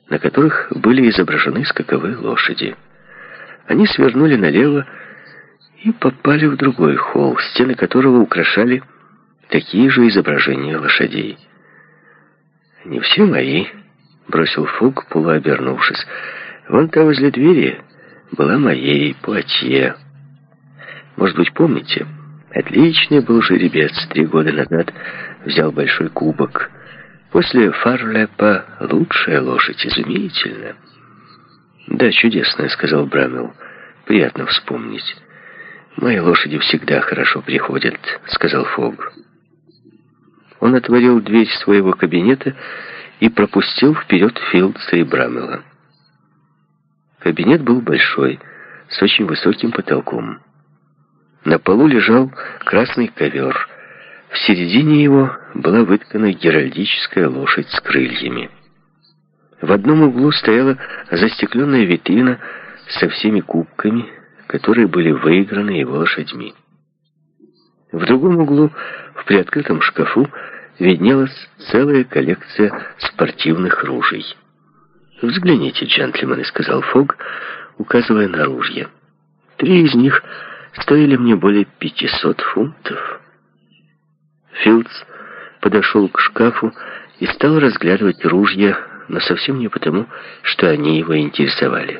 на которых были изображены скаковые лошади. Они свернули налево и попали в другой холл, стены которого украшали такие же изображения лошадей. «Не все мои», — бросил Фуг, полуобернувшись. «Вон та возле двери была моей, Пуатье. Может быть, помните? Отличный был жеребец. 3 года назад взял большой кубок. После Фарлепа лучшая лошадь, изумительно». «Да, чудесная», — сказал Брамел. «Приятно вспомнить». «Мои лошади всегда хорошо приходят», — сказал Фог. Он отворил дверь своего кабинета и пропустил вперед Филдса и Брамела. Кабинет был большой, с очень высоким потолком. На полу лежал красный ковер. В середине его была выткана геральдическая лошадь с крыльями. В одном углу стояла застекленная витрина со всеми кубками, которые были выиграны его лошадьми. В другом углу, в приоткрытом шкафу, виднелась целая коллекция спортивных ружей. «Взгляните, джентльмены», — сказал Фог, указывая на ружья. 3 из них стоили мне более 500 фунтов. Филдс подошел к шкафу и стал разглядывать ружья, но совсем не потому, что они его интересовали.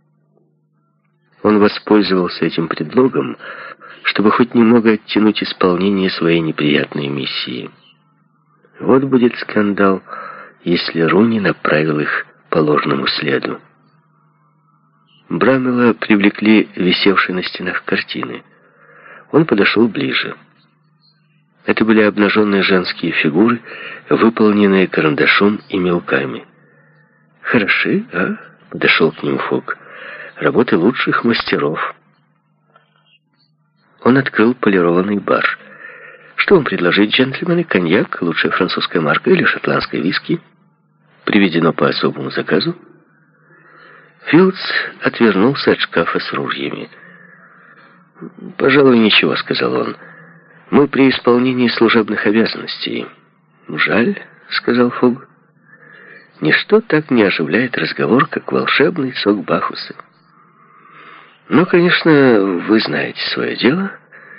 Он воспользовался этим предлогом, чтобы хоть немного оттянуть исполнение своей неприятной миссии. Вот будет скандал, если Руни направил их по ложному следу. Брамела привлекли висевшие на стенах картины. Он подошел ближе. Это были обнаженные женские фигуры, выполненные карандашом и мелками. «Хороши, а?» — подошел к ним Фог. «Работы лучших мастеров». Он открыл полированный бар. «Что вам предложить, джентльмены? Коньяк, лучшая французская марка или шотландское виски? Приведено по особому заказу». Филдс отвернулся от шкафа с ружьями. «Пожалуй, ничего», — сказал он. «Мы при исполнении служебных обязанностей». «Жаль», — сказал Фог. «Ничто так не оживляет разговор, как волшебный сок Бахуса. Но, конечно, вы знаете свое дело.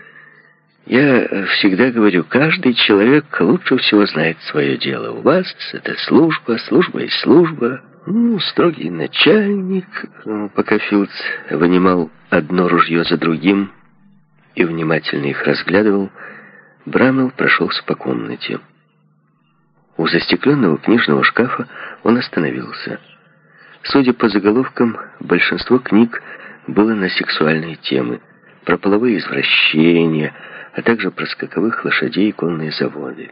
Я всегда говорю, каждый человек лучше всего знает свое дело. У вас это служба, служба и служба. Строгий начальник». Пока Филдс вынимал одно ружье за другим и внимательно их разглядывал, Брамел прошелся по комнате. У застекленного книжного шкафа он остановился. Судя по заголовкам, большинство книг было на сексуальные темы, про половые извращения, а также про скаковых лошадей и конные заводы.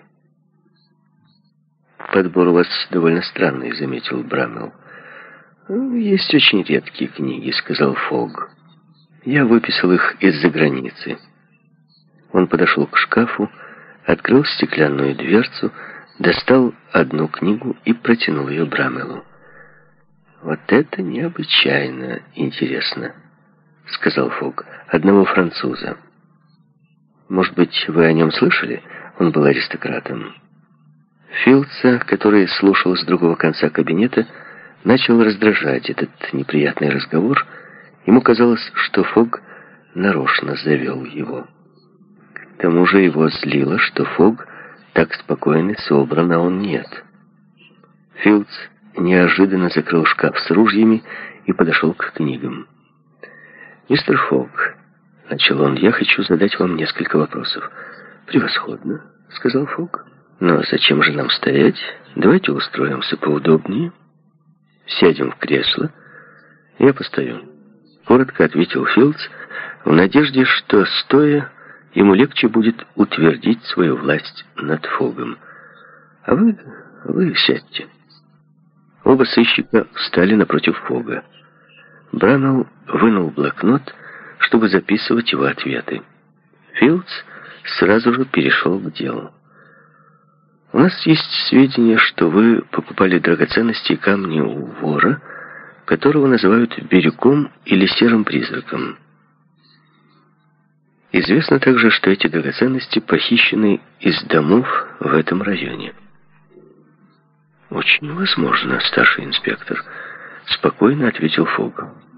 «Подбор у вас довольно странный», — заметил Брамел. «Есть очень редкие книги», — сказал Фог. «Я выписал их из-за границы». Он подошел к шкафу, открыл стеклянную дверцу, достал одну книгу и протянул ее Брамелу. «Вот это необычайно интересно», — сказал Фог. «Одного француза. Может быть, вы о нем слышали? Он был аристократом». Филдса, который слушал с другого конца кабинета, начал раздражать этот неприятный разговор. Ему казалось, что Фог нарочно завел его. К тому же его злило, что Фог так спокоен и собран, а он нет. Филдс неожиданно закрыл шкаф с ружьями и подошел к книгам. «Мистер Фог», — начал он, — «я хочу задать вам несколько вопросов». «Превосходно», — сказал Фог. «Но зачем же нам стоять? Давайте устроимся поудобнее. Сядем в кресло. Я постою», — коротко ответил Филдс, в надежде, что, стоя, ему легче будет утвердить свою власть над Фогом. «А вы сядьте». Оба сыщика встали напротив Фога. Брамел вынул блокнот, чтобы записывать его ответы. Филдс сразу же перешел к делу. «У нас есть сведения, что вы покупали драгоценности и камни у вора, которого называют Бирюком или Серым Призраком. Известно также, что эти драгоценности похищены из домов в этом районе». «Очень возможно, старший инспектор», — спокойно ответил Фогл.